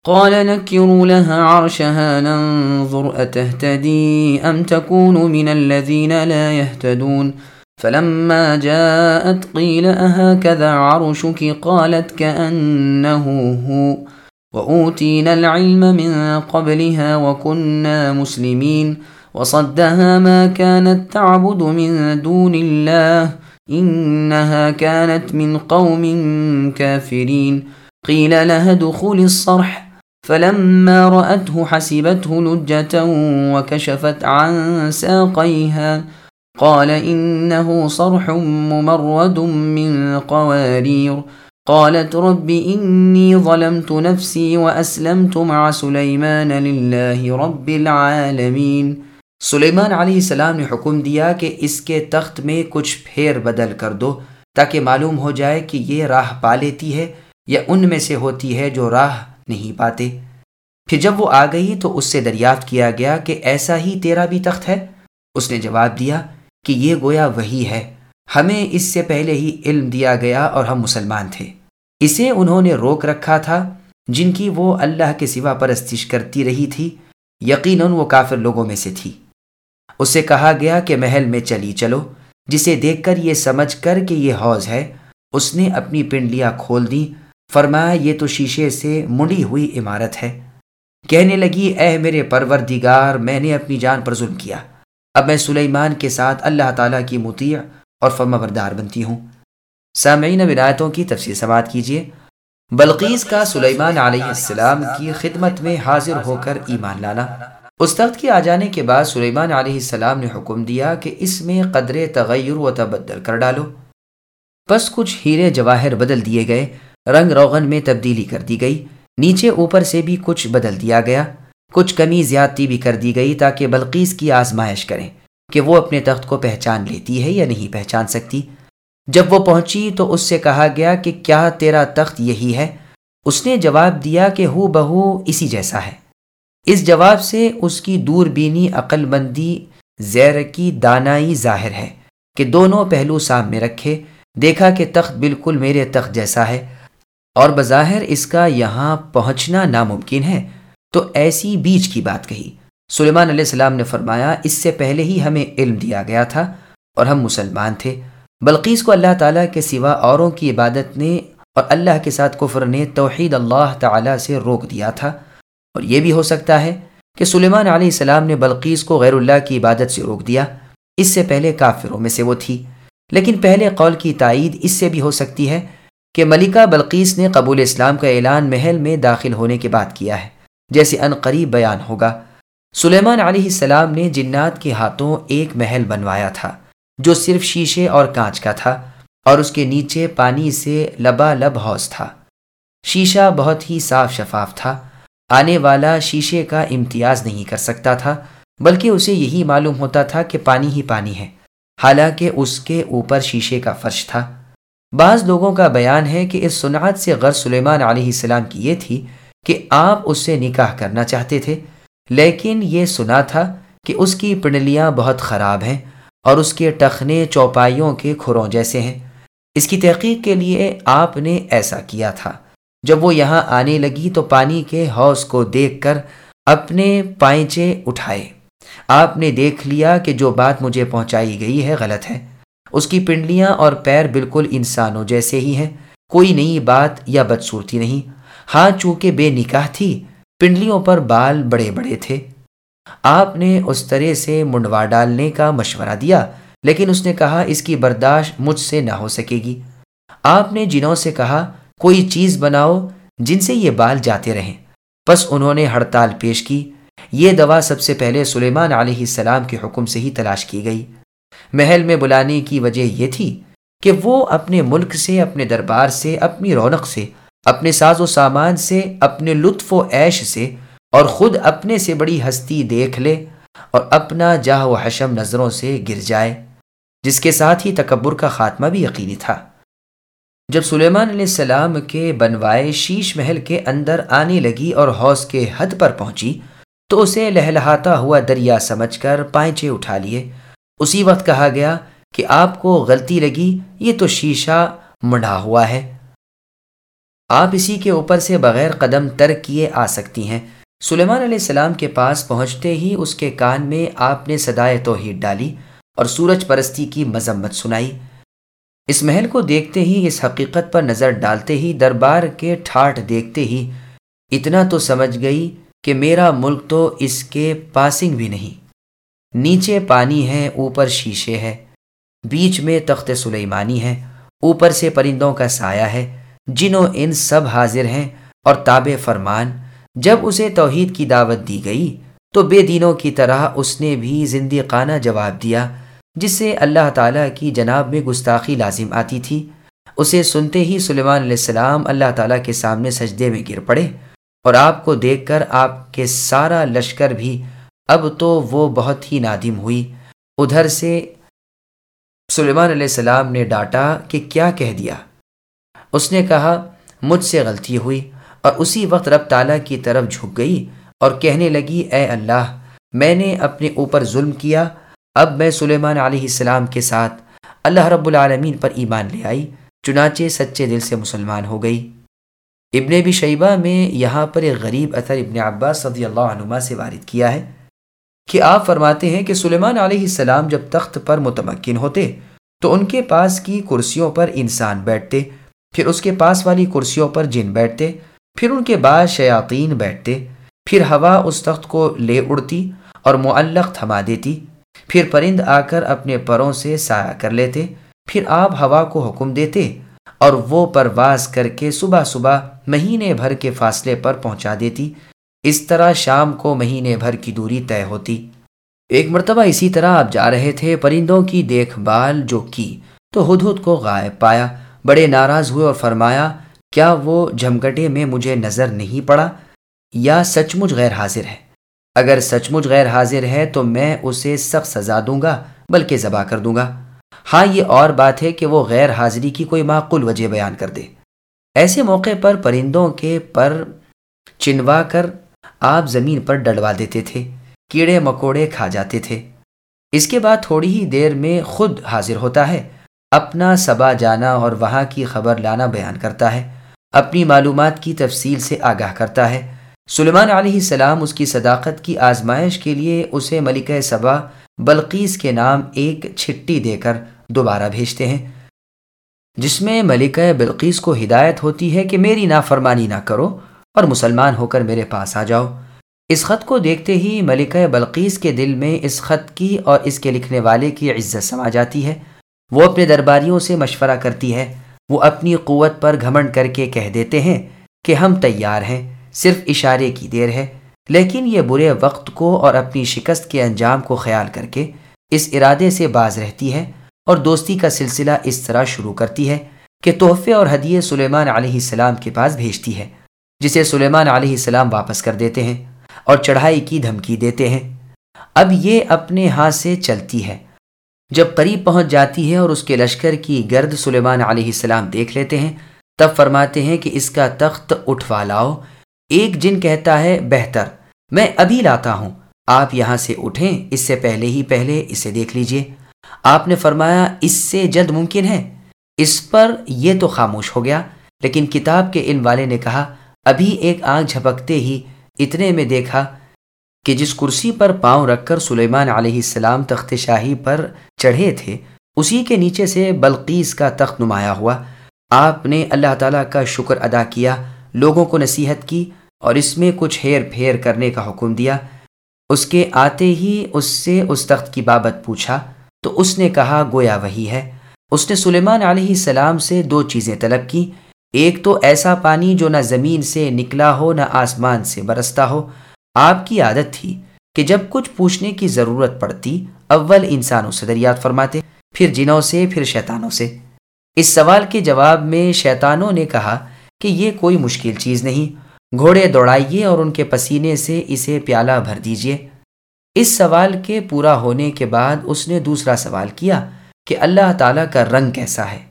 قال نكروا لها عرشها ننظر أتهتدي أم تكون من الذين لا يهتدون فلما جاءت قيل أهكذا عرشك قالت كأنه هو وأوتينا العلم من قبلها وكنا مسلمين وصدها ما كانت تعبد من دون الله إنها كانت من قوم كافرين قيل لها ادخل الصرح فلما رأته حسبته لجة وكشفت عن ساقيها قال إنه صرح ممرد من قوارير قالت رب إني ظلمت نفسي وأسلمت مع سليمان لله رب العالمين۔ سلیمان علیہ السلام نے حکم دیا کہ اس کے تخت میں کچھ پھیر بدل کر دو تاکہ معلوم ہو جائے کہ یہ راہ پا لیتی ہے یا ان میں سے ہوتی ہے جو راہ نہیں پاتے۔ پھر جب وہ آ گئی تو اس سے دریافت کیا گیا کہ ایسا ہی تیرا بھی تخت ہے؟ اس نے جواب دیا کہ یہ گویا وہی ہے، ہمیں اس سے پہلے ہی علم دیا گیا اور ہم مسلمان تھے۔ اسے انہوں نے روک رکھا تھا جن کی وہ اللہ کے سوا پرستش کرتی رہی تھی، یقیناً وہ کافر لوگوں میں سے تھی۔ اس سے کہا گیا کہ محل میں چلی چلو، جسے دیکھ کر یہ سمجھ کر کہ یہ حوض ہے اس نے اپنی پنڈلیاں کھول دیں، فرمایا یہ تو شیشے سے منڈی ہوئی عمارت ہے۔ کہنے لگی اے میرے پروردگار، میں نے اپنی جان پر ظلم کیا، اب میں سلیمان کے ساتھ اللہ تعالیٰ کی مطیع اور فرمانبردار بنتی ہوں۔ سامعین، اب آیتوں کی تفسیر سماعت کیجیے۔ بلقیس کا سلیمان علیہ السلام کی خدمت میں حاضر ہو کر ایمان لانا۔ اس تخت کے آ جانے کے بعد سلیمان علیہ السلام نے حکم دیا کہ اس میں قدر تغیر و تبدل کر ڈالو۔ بس کچھ ہیرے جواہر بدل دیے گئے، رنگ روغن میں تبدیلی کر دی گئی، نیچے اوپر سے بھی کچھ بدل دیا گیا، کچھ کمی زیادتی بھی کر دی گئی تاکہ بلقیس کی آزمائش کریں کہ وہ اپنے تخت کو پہچان لیتی ہے یا نہیں پہچان سکتی۔ جب وہ پہنچی تو اس سے کہا گیا کہ کیا تیرا تخت یہی ہے؟ اس نے جواب دیا کہ ہو بہو اسی جیسا ہے۔ اس جواب سے اس کی دور بینی، عقل مندی، زیر کی دانائی ظاہر ہے کہ دونوں پہلو سامنے رکھے، دیکھا کہ تخت بالکل میرے تخت جیسا ہے اور بظاہر اس کا یہاں پہنچنا ناممکن ہے، تو ایسی بیچ کی بات کہی۔ سلیمان علیہ السلام نے فرمایا اس سے پہلے ہی ہمیں علم دیا گیا تھا اور ہم مسلمان تھے۔ بلقیس کو اللہ تعالیٰ کے سوا اوروں کی عبادت نے اور اللہ کے ساتھ کفر نے توحید اللہ تعالیٰ سے روک دیا تھا، اور یہ بھی ہو سکتا ہے کہ سلیمان علیہ السلام نے بلقیس کو غیر اللہ کی عبادت سے روک دیا، اس سے پہلے کافروں میں سے وہ تھی۔ لیکن پہلے قول کی تائید اس سے بھی ہو سکتی ہے کہ ملکہ بلقیس نے قبول اسلام کا اعلان محل میں داخل ہونے کے بعد کیا ہے، جیسے ان قریب بیان ہوگا۔ سلیمان علیہ السلام نے جنات کے ہاتھوں ایک محل بنوایا تھا جو صرف شیشے اور کانچ کا تھا، اور اس کے نیچے پانی سے لبالب حوض تھا۔ شیشہ بہت ہی صاف شفاف تھا، آنے والا شیشے کا امتیاز نہیں کر سکتا تھا، بلکہ اسے یہی معلوم ہوتا تھا کہ پانی ہی پانی ہے، حالانکہ اس کے اوپر شیشے کا فرش تھا۔ بعض لوگوں کا بیان ہے کہ اس صنعت سے غرض سلیمان علیہ السلام کی یہ تھی کہ آپ اس سے نکاح کرنا چاہتے تھے، لیکن یہ سنا تھا کہ اس کی پنڈلیاں بہت خراب ہیں اور اس کے ٹخنے چوپائیوں کے کھروں جیسے ہیں۔ اس کی تحقیق کے لیے آپ نے ایسا کیا تھا۔ جب وہ یہاں آنے لگی تو پانی کے حوض کو دیکھ کر اپنے پائنچے اٹھائے۔ آپ نے دیکھ لیا کہ جو بات مجھے پہنچائی گئی ہے غلط ہے، اس کی پنڈلیاں اور پیر بالکل انسانوں جیسے ہی ہیں، کوئی نئی بات یا بدصورتی نہیں۔ ہاں، چونکہ بے نکاح تھی، پنڈلیوں پر بال بڑے بڑے تھے۔ آپ نے اس طرح سے منڈوا ڈالنے کا مشورہ دیا، لیکن اس نے کہا اس کی برداشت مجھ سے نہ ہو سکے گی۔ آپ نے جنوں سے کہا کوئی چیز بناؤ جن سے یہ بال جاتے رہیں، پس انہوں نے ہڑتال پیش کی۔ یہ دوا سب سے پہلے سلیمان علیہ السلام کے حکم سے ہی تلاش کی گئی۔ محل میں بلانے کی وجہ یہ تھی کہ وہ اپنے ملک سے، اپنے دربار سے، اپنی رونق سے، اپنے ساز و سامان سے، اپنے لطف و عیش سے اور خود اپنے سے بڑی ہستی دیکھ لے اور اپنا جاہ و حشم نظروں سے گر جائے، جس کے ساتھ ہی تکبر کا خاتمہ بھی یقینی تھا۔ جب سلیمان علیہ السلام کے بنوائے شیش محل کے اندر آنے لگی اور حوض کے حد پر پہنچی تو اسے لہلہاتا ہوا دریا سمجھ کر پائنچے اٹھا لیے۔ اسی وقت کہا گیا کہ آپ کو غلطی لگی، یہ تو شیشہ منڈا ہوا ہے۔ آپ اسی کے اوپر سے بغیر قدم ترک کیے آ سکتی ہیں۔ سلیمان علیہ السلام کے پاس پہنچتے ہی اس کے کان میں آپ نے صدائے توحید ڈالی اور سورج پرستی کی مذمت سنائی۔ اس محل کو دیکھتے ہی، اس حقیقت پر نظر ڈالتے ہی، دربار کے ٹھاٹھ دیکھتے ہی اتنا تو سمجھ گئی کہ میرا ملک تو اس کے پاسنگ بھی نہیں۔ نیچے پانی ہے، اوپر شیشے ہے، بیچ میں تخت سلیمانی ہے، اوپر سے پرندوں کا سایہ ہے، جن و انس سب حاضر ہیں اور تابع فرمان۔ جب اسے توحید کی دعوت دی گئی تو بے دینوں کی طرح اس نے بھی زندیقانہ جواب دیا، جس سے اللہ تعالیٰ کی جناب میں گستاخی لازم آتی تھی۔ اسے سنتے ہی سلیمان علیہ السلام اللہ تعالیٰ کے سامنے سجدے میں گر پڑے، اور آپ کو دیکھ کر آپ کے سارا لشکر بھی اب تو وہ بہت ہی نادم ہوئی۔ ادھر سے سلیمان علیہ السلام نے ڈانٹا کہ کیا کہہ دیا؟ اس نے کہا مجھ سے غلطی ہوئی، اور اسی وقت رب تعالیٰ کی طرف جھک گئی اور کہنے لگی اے اللہ، میں نے اپنے اوپر ظلم کیا، اب میں سلیمان علیہ السلام کے ساتھ اللہ رب العالمین پر ایمان لے آئی، چنانچہ سچے دل سے مسلمان ہو گئی۔ ابن ابی شیبہ میں یہاں پر ایک غریب اثر ابن عباس رضی اللہ عنہما سے وارد کیا ہے کہ آپ فرماتے ہیں کہ سلیمان علیہ السلام جب تخت پر متمکن ہوتے تو ان کے پاس کی کرسیوں پر انسان بیٹھتے، پھر اس کے پاس والی کرسیوں پر جن بیٹھتے، پھر ان کے بعد شیاطین بیٹھتے، پھر ہوا اس تخت کو لے اڑتی اور معلق تھما دیتی، پھر پرند آ کر اپنے پروں سے سایہ کر لیتے، پھر آپ ہوا کو حکم دیتے اور وہ پرواز کر کے صبح صبح مہینے بھر کے فاصلے پر پہنچا دیتی۔ اس طرح شام کو مہینے بھر کی دوری طے ہوتی۔ ایک مرتبہ اسی طرح آپ جا رہے تھے، پرندوں کی دیکھ بھال جو کی تو ہدہد کو غائب پایا، بڑے ناراض ہوئے اور فرمایا کیا وہ جھمگٹے میں مجھے نظر نہیں پڑا یا سچ مچ غیر حاضر ہے؟ اگر سچ مچ غیر حاضر ہے تو میں اسے سخت سزا دوں گا، بلکہ ذبح کر دوں گا۔ ہاں یہ اور بات ہے کہ وہ غیر حاضری کی کوئی معقول وجہ بیان کر دے۔ ایسے موقع پر پرندوں کے پر چنوا کر آپ زمین پر ڈلوا دیتے تھے، کیڑے مکوڑے کھا جاتے تھے۔ اس کے بعد تھوڑی ہی دیر میں خود حاضر ہوتا ہے، اپنا سبا جانا اور وہاں کی خبر لانا بیان کرتا ہے، اپنی معلومات کی تفصیل سے آگاہ کرتا ہے۔ سلیمان علیہ السلام اس کی صداقت کی آزمائش کے لیے اسے ملکہ سبا بلقیس کے نام ایک چھٹی دے کر دوبارہ بھیجتے ہیں، جس میں ملکہ بلقیس کو ہدایت ہوتی ہے کہ میری نافرمانی نہ کرو اور مسلمان ہو کر میرے پاس آ جاؤ۔ اس خط کو دیکھتے ہی ملکہ بلقیس کے دل میں اس خط کی اور اس کے لکھنے والے کی عزت سما جاتی ہے۔ وہ اپنے درباریوں سے مشورہ کرتی ہے، وہ اپنی قوت پر گھمنڈ کر کے کہہ دیتے ہیں کہ ہم تیار ہیں، صرف اشارے کی دیر ہے۔ لیکن یہ برے وقت کو اور اپنی شکست کے انجام کو خیال کر کے اس ارادے سے باز رہتی ہے اور دوستی کا سلسلہ اس طرح شروع کرتی ہے کہ تحفے اور ہدیے سلیمان علیہ السلام کے پاس بھیجتی ہے، جسے سلیمان علیہ السلام واپس کر دیتے ہیں اور چڑھائی کی دھمکی دیتے ہیں۔ اب یہ اپنے ہاتھ سے چلتی ہے، جب قریب پہنچ جاتی ہے اور اس کے لشکر کی گرد سلیمان علیہ السلام دیکھ لیتے ہیں، تب فرماتے ہیں کہ اس کا تخت اٹھوا لاؤ۔ ایک جن کہتا ہے بہتر، میں ابھی لاتا ہوں، آپ یہاں سے اٹھیں، اس سے پہلے اسے دیکھ لیجئے۔ آپ نے فرمایا اس سے جلد ممکن ہے۔ اس پر یہ تو خاموش ہو گیا، لیکن کتاب کے علم والے نے کہا ابھی ایک آنکھ جھپکتے ہی اتنے میں دیکھا کہ جس کرسی پر پاؤں رکھ کر سلیمان علیہ السلام تخت شاہی پر چڑھے تھے، اسی کے نیچے سے بلقیس کا تخت نمایاں ہوا۔ آپ نے اللہ تعالیٰ کا شکر ادا کیا، لوگوں کو نصیحت کی اور اس میں کچھ ہیر پھیر کرنے کا حکم دیا۔ اس کے آتے ہی اس سے اس تخت کی بابت پوچھا تو اس نے کہا گویا وہی ہے۔ اس نے سلیمان علیہ السلام سے دو چیزیں طلب کی، ایک تو ایسا پانی جو نہ زمین سے نکلا ہو نہ آسمان سے برستا ہو۔ آپ کی عادت تھی کہ جب کچھ پوچھنے کی ضرورت پڑتی اول انسانوں سے دریافت فرماتے، پھر جنوں سے، پھر شیطانوں سے۔ اس سوال کے جواب میں شیطانوں نے کہا کہ یہ کوئی مشکل چیز نہیں، گھوڑے دوڑائیے اور ان کے پسینے سے اسے پیالہ بھر دیجیے۔ اس سوال کے پورا ہونے کے بعد اس نے دوسرا سوال کیا کہ اللہ تعالیٰ کا رنگ کیسا ہے؟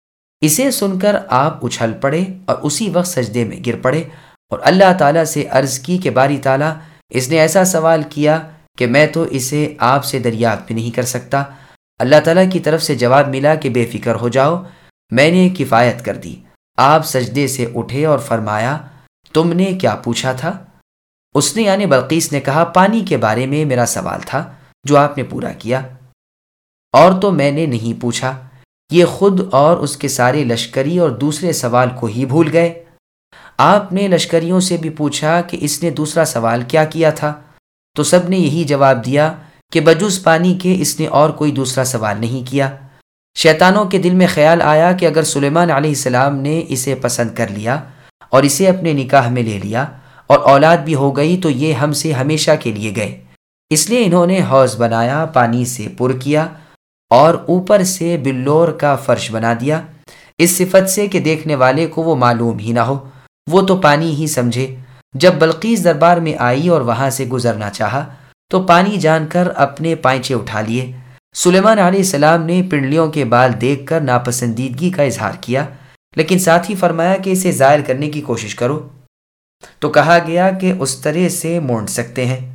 اسے سن کر آپ اچھل پڑے اور اسی وقت سجدے میں گر پڑے اور اللہ تعالیٰ سے عرض کی کہ باری تعالیٰ، اس نے ایسا سوال کیا کہ میں تو اسے آپ سے دریافت بھی نہیں کر سکتا۔ اللہ تعالیٰ کی طرف سے جواب ملا کہ بے فکر ہو جاؤ، میں نے کفایت کر دی، آپ سجدے سے اٹھے اور فرمایا تم نے کیا پوچھا تھا؟ اس نے یعنی بلقیس نے کہا پانی کے بارے میں میرا سوال تھا جو آپ نے پورا کیا، اور تو میں نے نہیں پوچھا۔ یہ خود اور اس کے سارے لشکری اور دوسرے سوال کو ہی بھول گئے۔ آپ نے لشکریوں سے بھی پوچھا کہ اس نے دوسرا سوال کیا کیا تھا، تو سب نے یہی جواب دیا کہ بجز پانی کے اس نے اور کوئی دوسرا سوال نہیں کیا۔ شیطانوں کے دل میں خیال آیا کہ اگر سلیمان علیہ السلام نے اسے پسند کر لیا اور اسے اپنے نکاح میں لے لیا اور اولاد بھی ہو گئی تو یہ ہم سے ہمیشہ کے لیے گئے، اس لیے انہوں نے حوض بنایا، پانی سے پر کیا اور اوپر سے بلور کا فرش بنا دیا، اس صفت سے کہ دیکھنے والے کو وہ معلوم ہی نہ ہو، وہ تو پانی ہی سمجھے۔ جب بلقیس دربار میں آئی اور وہاں سے گزرنا چاہا تو پانی جان کر اپنے پائچے اٹھا لیے۔ سلیمان علیہ السلام نے پنڈلیوں کے بال دیکھ کر ناپسندیدگی کا اظہار کیا، لیکن ساتھ ہی فرمایا کہ اسے ظاہر کرنے کی کوشش کرو، تو کہا گیا کہ اس طرح سے مونڈ سکتے ہیں۔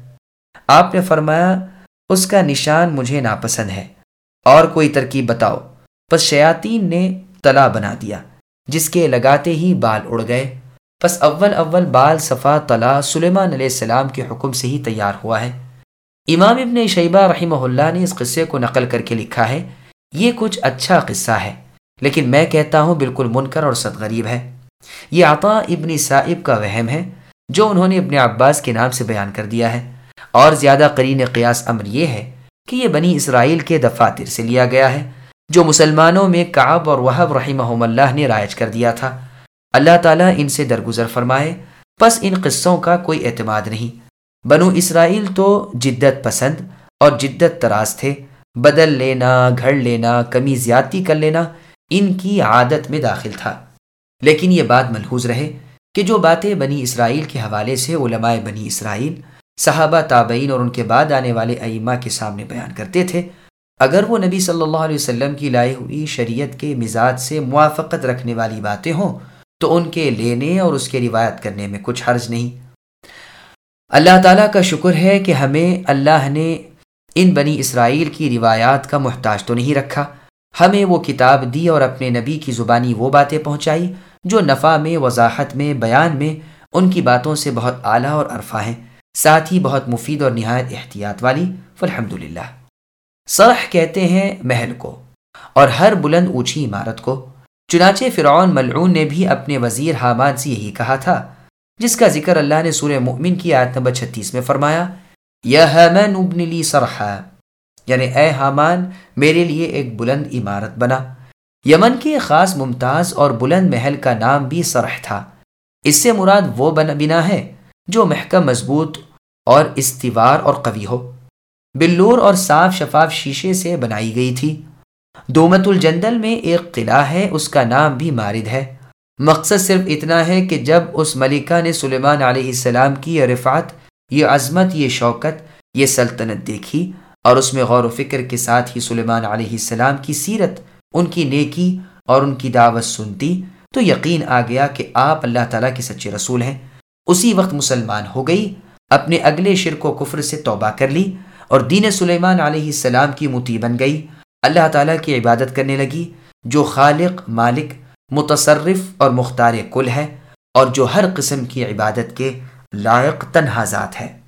آپ نے فرمایا اس کا نشان مجھے ناپسند ہے، اور کوئی ترکیب بتاؤ۔ پس شیاطین نے تلا بنا دیا جس کے لگاتے ہی بال اڑ گئے۔ پس اول بال صفا تلا سلیمان علیہ السلام کے حکم سے ہی تیار ہوا ہے۔ امام ابن شیبہ رحمہ اللہ نے اس قصے کو نقل کر کے لکھا ہے، یہ کچھ اچھا قصہ ہے، لیکن میں کہتا ہوں بالکل منکر اور صد غریب ہے۔ یہ عطا ابن سائب کا وہم ہے جو انہوں نے ابن عباس کے نام سے بیان کر دیا ہے، اور زیادہ قرین قیاس امر یہ ہے کہ یہ بنی اسرائیل کے دفاتر سے لیا گیا ہے جو مسلمانوں میں کعب اور وہب رحمہم اللہ نے رائج کر دیا تھا۔ اللہ تعالیٰ ان سے درگزر فرمائے۔ پس ان قصوں کا کوئی اعتماد نہیں۔ بنو اسرائیل تو جدت پسند اور جدت طراز تھے، بدل لینا، گھڑ لینا، کمی زیادتی کر لینا ان کی عادت میں داخل تھا۔ لیکن یہ بات ملحوظ رہے کہ جو باتیں بنی اسرائیل کے حوالے سے علماء بنی اسرائیل، صحابہ، تابعین اور ان کے بعد آنے والے ائمہ کے سامنے بیان کرتے تھے، اگر وہ نبی صلی اللہ علیہ وسلم کی لائی ہوئی شریعت کے مزاج سے موافقت رکھنے والی باتیں ہوں تو ان کے لینے اور اس کے روایت کرنے میں کچھ حرج نہیں۔ اللہ تعالیٰ کا شکر ہے کہ ہمیں اللہ نے ان بنی اسرائیل کی روایات کا محتاج تو نہیں رکھا، ہمیں وہ کتاب دی اور اپنے نبی کی زبانی وہ باتیں پہنچائی جو نفع میں، وضاحت میں، بیان میں ان کی باتوں سے بہت اعلیٰ اور عرفہ ہیں، ساتھ ہی بہت مفید اور نہایت احتیاط والی۔ فالحمدللہ۔ صرح کہتے ہیں محل کو اور ہر بلند اونچی عمارت کو۔ چنانچہ فرعون ملعون نے بھی اپنے وزیر حامان سے یہی کہا تھا، جس کا ذکر اللہ نے سورہ مؤمن کی آیت نمبر 36 میں فرمایا، یا حامان ابن لی صرحا، یعنی اے حامان میرے لیے ایک بلند عمارت بنا۔ یمن کے خاص ممتاز اور بلند محل کا نام بھی صرح تھا۔ اس سے مراد وہ بنا ہے جو محکم، مضبوط اور استوار اور قوی ہو، بلور اور صاف شفاف شیشے سے بنائی گئی تھی۔ دومت الجندل میں ایک قلعہ ہے، اس کا نام بھی مارد ہے۔ مقصد صرف اتنا ہے کہ جب اس ملکہ نے سلیمان علیہ السلام کی یہ رفعت، یہ عظمت، یہ شوکت، یہ سلطنت دیکھی اور اس میں غور و فکر کے ساتھ ہی سلیمان علیہ السلام کی سیرت، ان کی نیکی اور ان کی دعوت سنتی تو یقین آ گیا کہ آپ اللہ تعالیٰ کے سچے رسول ہیں۔ اسی وقت مسلمان ہو گئی، اپنے اگلے شرک و کفر سے توبہ کر لی اور دین سلیمان علیہ السلام کی مطیع بن گئی، اللہ تعالیٰ کی عبادت کرنے لگی جو خالق، مالک، متصرف اور مختار کل ہے اور جو ہر قسم کی عبادت کے لائق تنہا ذات ہے۔